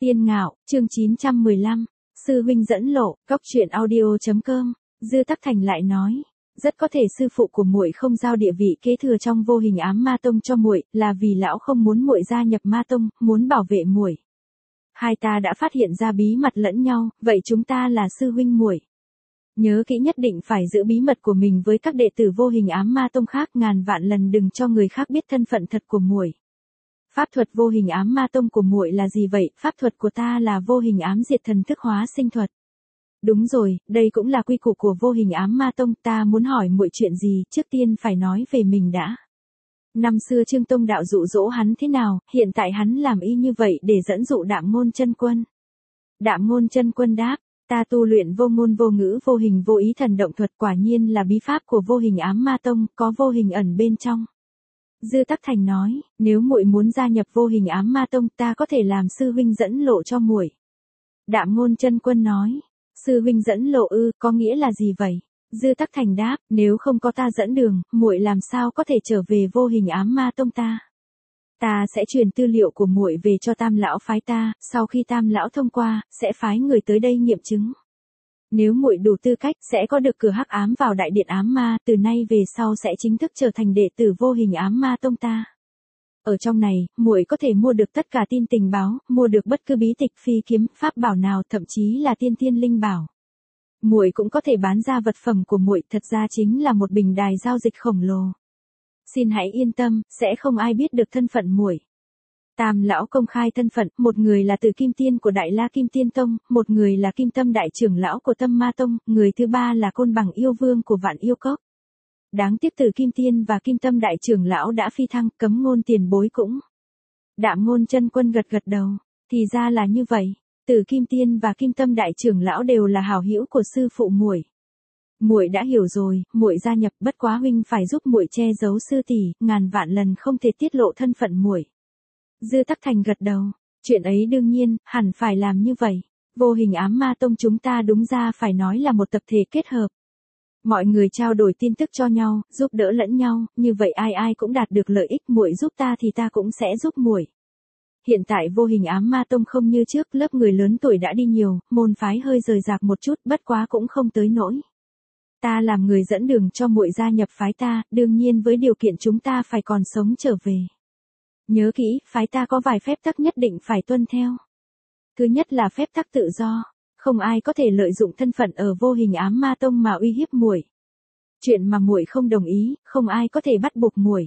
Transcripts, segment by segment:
Tiên Ngạo, chương 915, sư huynh dẫn lộ, Cóc truyện audio.com. Dư Tắc Thành lại nói, rất có thể sư phụ của muội không giao địa vị kế thừa trong Vô Hình Ám Ma Tông cho muội, là vì lão không muốn muội gia nhập Ma Tông, muốn bảo vệ muội. Hai ta đã phát hiện ra bí mật lẫn nhau, vậy chúng ta là sư huynh muội. Nhớ kỹ nhất định phải giữ bí mật của mình với các đệ tử Vô Hình Ám Ma Tông khác, ngàn vạn lần đừng cho người khác biết thân phận thật của muội. Pháp thuật Vô Hình Ám Ma Tông của muội là gì vậy? Pháp thuật của ta là Vô Hình Ám Diệt Thần Thức Hóa Sinh thuật. Đúng rồi, đây cũng là quy củ của Vô Hình Ám Ma Tông. Ta muốn hỏi muội chuyện gì, trước tiên phải nói về mình đã. Năm xưa Trương Tông đạo dụ dỗ hắn thế nào, hiện tại hắn làm y như vậy để dẫn dụ Đạm Ngôn Chân Quân. Đạm Ngôn Chân Quân đáp, ta tu luyện vô ngôn vô ngữ vô hình vô ý thần động thuật, quả nhiên là bí pháp của Vô Hình Ám Ma Tông, có vô hình ẩn bên trong. Dư Tắc Thành nói, nếu muội muốn gia nhập Vô Hình Ám Ma Tông, ta có thể làm sư huynh dẫn lộ cho muội. Đạm Ngôn Chân Quân nói, sư huynh dẫn lộ ư, có nghĩa là gì vậy? Dư Tắc Thành đáp, nếu không có ta dẫn đường, muội làm sao có thể trở về Vô Hình Ám Ma Tông ta? Ta sẽ truyền tư liệu của muội về cho Tam lão phái ta, sau khi Tam lão thông qua, sẽ phái người tới đây nghiệm chứng. Nếu muội đủ tư cách, sẽ có được cửa hắc ám vào đại điện ám ma, từ nay về sau sẽ chính thức trở thành đệ tử Vô Hình Ám Ma Tông ta. Ở trong này, muội có thể mua được tất cả tin tình báo, mua được bất cứ bí tịch phi kiếm, pháp bảo nào, thậm chí là tiên thiên linh bảo. Muội cũng có thể bán ra vật phẩm của muội, thật ra chính là một bình đài giao dịch khổng lồ. Xin hãy yên tâm, sẽ không ai biết được thân phận muội. Tam lão công khai thân phận, một người là Tử Kim Tiên của Đại La Kim Tiên Tông, một người là Kim Tâm Đại trưởng lão của Tâm Ma Tông, người thứ ba là Côn Bằng Yêu Vương của Vạn Yêu Cốc. Đáng tiếc Tử Kim Tiên và Kim Tâm Đại trưởng lão đã phi thăng, Cấm Ngôn tiền bối cũng. Đạm Ngôn Chân Quân gật gật đầu, thì ra là như vậy, Tử Kim Tiên và Kim Tâm Đại trưởng lão đều là hảo hữu của sư phụ muội. Muội đã hiểu rồi, muội gia nhập, bất quá huynh phải giúp muội che giấu sư tỷ, ngàn vạn lần không thể tiết lộ thân phận muội. Dư Tắc Thành gật đầu, chuyện ấy đương nhiên, hẳn phải làm như vậy. Vô Hình Ám Ma Tông chúng ta đúng ra phải nói là một tập thể kết hợp. Mọi người trao đổi tin tức cho nhau, giúp đỡ lẫn nhau, như vậy ai ai cũng đạt được lợi ích, muội giúp ta thì ta cũng sẽ giúp muội. Hiện tại Vô Hình Ám Ma Tông không như trước, lớp người lớn tuổi đã đi nhiều, môn phái hơi rời rạc một chút, bất quá cũng không tới nỗi. Ta làm người dẫn đường cho muội gia nhập phái ta, đương nhiên với điều kiện chúng ta phải còn sống trở về. Nhớ kỹ, phái ta có vài phép tắc nhất định phải tuân theo. Thứ nhất là phép tắc tự do, không ai có thể lợi dụng thân phận ở Vô Hình Ám Ma Tông mà uy hiếp muội. Chuyện mà muội không đồng ý, không ai có thể bắt buộc muội.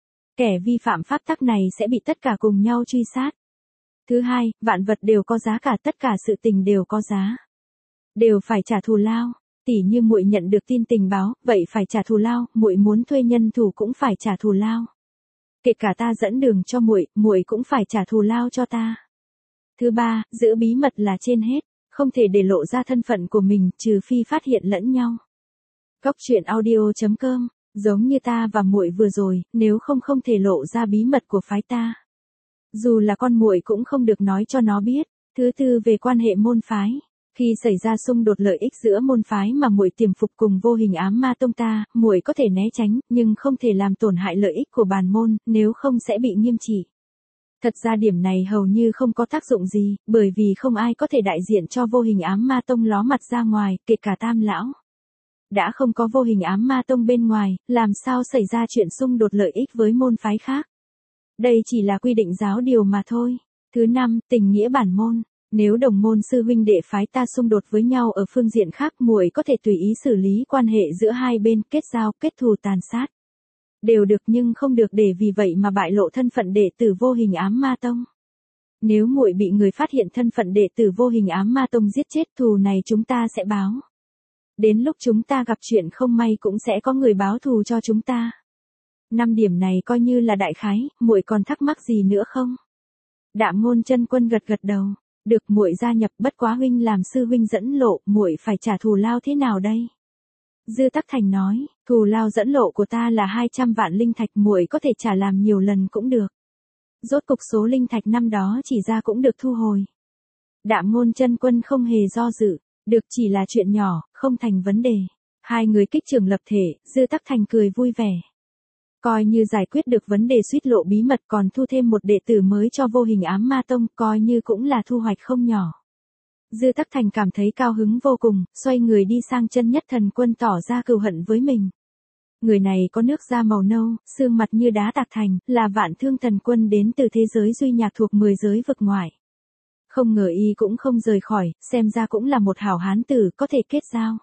Kẻ vi phạm pháp tắc này sẽ bị tất cả cùng nhau truy sát. Thứ hai, vạn vật đều có giá cả, tất cả sự tình đều có giá. Đều phải trả thù lao, tỉ như muội nhận được tin tình báo, vậy phải trả thù lao, muội muốn thuê nhân thủ cũng phải trả thù lao. Kể cả ta dẫn đường cho muội, muội cũng phải trả thù lao cho ta. Thứ ba, giữ bí mật là trên hết, không thể để lộ ra thân phận của mình, trừ phi phát hiện lẫn nhau. Cóc truyện audio.com, giống như ta và muội vừa rồi, nếu không thể lộ ra bí mật của phái ta. Dù là con muội cũng không được nói cho nó biết. Thứ tư, về quan hệ môn phái. Khi xảy ra xung đột lợi ích giữa môn phái mà muội tiềm phục cùng Vô Hình Ám Ma Tông ta, muội có thể né tránh, nhưng không thể làm tổn hại lợi ích của bản môn, nếu không sẽ bị nghiêm trị. Thật ra điểm này hầu như không có tác dụng gì, bởi vì không ai có thể đại diện cho Vô Hình Ám Ma Tông ló mặt ra ngoài, kể cả Tam lão. Đã không có Vô Hình Ám Ma Tông bên ngoài, làm sao xảy ra chuyện xung đột lợi ích với môn phái khác. Đây chỉ là quy định giáo điều mà thôi. Thứ năm, tình nghĩa bản môn. Nếu đồng môn sư huynh đệ phái ta xung đột với nhau ở phương diện khác, muội có thể tùy ý xử lý quan hệ giữa hai bên, kết giao, kết thù, tàn sát. Đều được, nhưng không được để vì vậy mà bại lộ thân phận đệ tử Vô Hình Ám Ma Tông. Nếu muội bị người phát hiện thân phận đệ tử Vô Hình Ám Ma Tông giết chết, thù này chúng ta sẽ báo. Đến lúc chúng ta gặp chuyện không may cũng sẽ có người báo thù cho chúng ta. 5 điểm này coi như là đại khái, muội còn thắc mắc gì nữa không? Đạm Ngôn Chân Quân gật gật đầu. Được, muội gia nhập, bất quá huynh làm sư huynh dẫn lộ, muội phải trả thù lao thế nào đây? Dư Tắc Thành nói, thù lao dẫn lộ của ta là 200 vạn linh thạch, muội có thể trả làm nhiều lần cũng được. Rốt cục số linh thạch năm đó chỉ ra cũng được thu hồi. Đạm Ngôn Chân Quân không hề do dự, được, chỉ là chuyện nhỏ, không thành vấn đề. Hai người kích trường lập thể, Dư Tắc Thành cười vui vẻ. Coi như giải quyết được vấn đề suýt lộ bí mật, còn thu thêm một đệ tử mới cho vô hình ám ma tông, coi như cũng là thu hoạch không nhỏ. Dư Tắc Thành cảm thấy cao hứng vô cùng, xoay người đi sang chân nhất thần quân tỏ ra cừu hận với mình. Người này có nước da màu nâu, xương mặt như đá tạc thành, là Vạn Thương Thần Quân đến từ thế giới duy nhạc thuộc 10 giới vực ngoại. Không ngờ y cũng không rời khỏi, xem ra cũng là một hảo hán tử, có thể kết giao.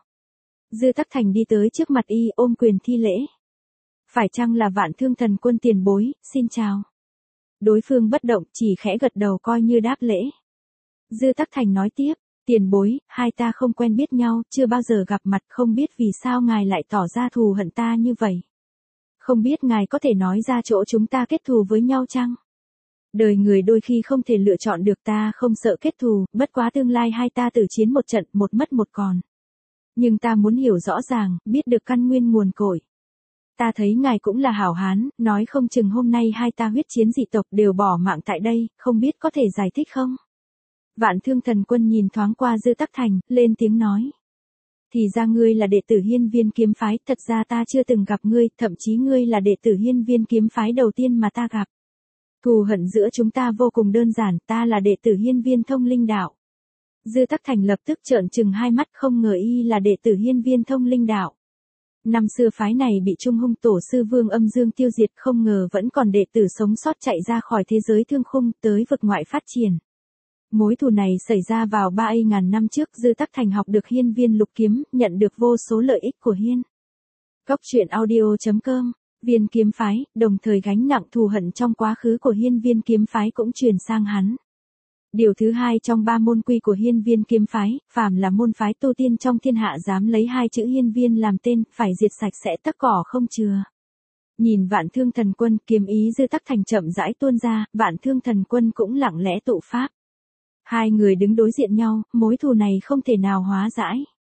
Dư Tắc Thành đi tới trước mặt y, ôm quyền thi lễ. Phải chăng là Vạn Thương Thần Quân tiền bối, xin chào. Đối phương bất động, chỉ khẽ gật đầu coi như đáp lễ. Dư Tắc Thành nói tiếp, tiền bối, hai ta không quen biết nhau, chưa bao giờ gặp mặt, không biết vì sao ngài lại tỏ ra thù hận ta như vậy. Không biết ngài có thể nói ra chỗ chúng ta kết thù với nhau chăng? Đời người đôi khi không thể lựa chọn được, ta không sợ kết thù, bất quá tương lai hai ta tử chiến một trận, một mất một còn. Nhưng ta muốn hiểu rõ ràng, biết được căn nguyên nguồn cội. Ta thấy ngài cũng là hảo hán, nói không chừng hôm nay hai ta huyết chiến dị tộc đều bỏ mạng tại đây, không biết có thể giải thích không? Vạn Thương Thần Quân nhìn thoáng qua Dư Tắc Thành, lên tiếng nói. Thì ra ngươi là đệ tử Hiên Viên kiếm phái, thật ra ta chưa từng gặp ngươi, thậm chí ngươi là đệ tử Hiên Viên kiếm phái đầu tiên mà ta gặp. Thù hận giữa chúng ta vô cùng đơn giản, ta là đệ tử Hiên Viên Thông Linh Đạo. Dư Tắc Thành lập tức trợn trừng hai mắt, không ngờ y là đệ tử Hiên Viên Thông Linh Đạo. Năm xưa phái này bị Trung Hung tổ sư Vương Âm Dương tiêu diệt, không ngờ vẫn còn đệ tử sống sót chạy ra khỏi thế giới thương khung, tới vực ngoại phát triển. Mối thù này xảy ra vào 3.000 năm trước, Dư Tắc Thành học được Hiên Viên Lục Kiếm, nhận được vô số lợi ích của Hiên. Cốc truyện audio.com, Viên kiếm phái, đồng thời gánh nặng thù hận trong quá khứ của Hiên Viên kiếm phái cũng truyền sang hắn. Điều thứ hai trong 3 môn quy của Hiên Viên kiếm phái, phàm là môn phái tu tiên trong thiên hạ dám lấy 2 chữ Hiên Viên làm tên, phải diệt sạch sẽ tất cỏ không chừa. Nhìn Vạn Thương Thần Quân, kiếm ý Dư Tắc Thành chậm rãi tuôn ra, Vạn Thương Thần Quân cũng lặng lẽ tụ pháp. Hai người đứng đối diện nhau, mối thù này không thể nào hóa giải.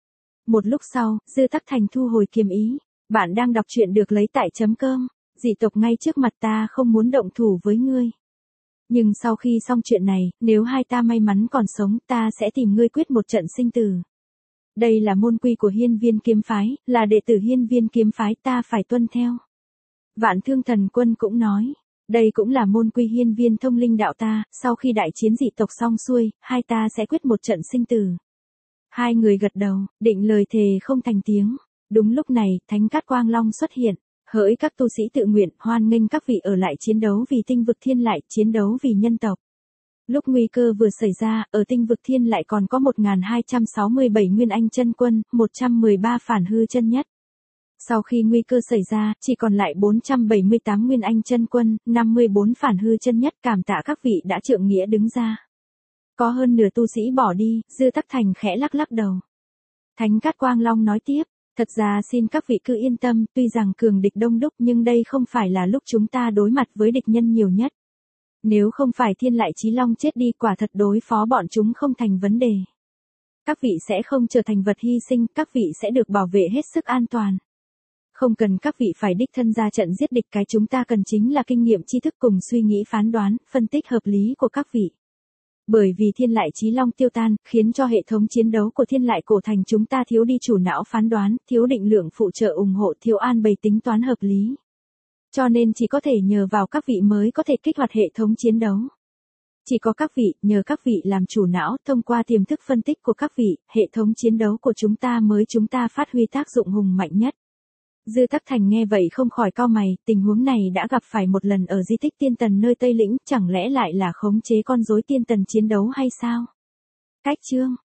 Một lúc sau, Dư Tắc Thành thu hồi kiếm ý. Bạn đang đọc truyện được lấy tại .com, dị tộc ngay trước mặt ta không muốn động thủ với ngươi. Nhưng sau khi xong chuyện này, nếu hai ta may mắn còn sống, ta sẽ tìm ngươi quyết một trận sinh tử. Đây là môn quy của Hiên Viên kiếm phái, là đệ tử Hiên Viên kiếm phái, ta phải tuân theo. Vạn Thương Thần Quân cũng nói, đây cũng là môn quy Hiên Viên Thông Linh Đạo ta, sau khi đại chiến dị tộc xong xuôi, hai ta sẽ quyết một trận sinh tử. Hai người gật đầu, định lời thề không thành tiếng. Đúng lúc này, Thánh Cát Quang Long xuất hiện, hỡi các tu sĩ tự nguyện, hoan nghênh các vị ở lại chiến đấu vì tinh vực thiên lại, chiến đấu vì nhân tộc. Lúc nguy cơ vừa xảy ra, ở tinh vực thiên lại còn có 1267 nguyên anh chân quân, 113 phản hư chân nhất. Sau khi nguy cơ xảy ra, chỉ còn lại 478 nguyên anh chân quân, 54 phản hư chân nhất, cảm tạ các vị đã trượng nghĩa đứng ra. Có hơn nửa tu sĩ bỏ đi, Dư Tắc Thành khẽ lắc lắc đầu. Thánh Cát Quang Long nói tiếp. Thật ra xin các vị cứ yên tâm, tuy rằng cường địch đông đúc nhưng đây không phải là lúc chúng ta đối mặt với địch nhân nhiều nhất. Nếu không phải Thiên Lại Chí Long chết đi, quả thật đối phó bọn chúng không thành vấn đề. Các vị sẽ không trở thành vật hy sinh, các vị sẽ được bảo vệ hết sức an toàn. Không cần các vị phải đích thân ra trận giết địch, cái chúng ta cần chính là kinh nghiệm tri thức cùng suy nghĩ phán đoán, phân tích hợp lý của các vị. Bởi vì Thiên Lại Chí Long tiêu tan, khiến cho hệ thống chiến đấu của Thiên Lại Cổ Thành chúng ta thiếu đi chủ não phán đoán, thiếu định lượng phụ trợ ủng hộ, thiếu an bày tính toán hợp lý. Cho nên chỉ có thể nhờ vào các vị mới có thể kích hoạt hệ thống chiến đấu. Chỉ có các vị, nhờ các vị làm chủ não, thông qua tiềm thức phân tích của các vị, hệ thống chiến đấu của chúng ta phát huy tác dụng hùng mạnh nhất. Dư Tắc Thành nghe vậy không khỏi cau mày, tình huống này đã gặp phải một lần ở di tích Tiên Tần nơi Tây Lĩnh, chẳng lẽ lại là khống chế con rối Tiên Tần chiến đấu hay sao? Cách chương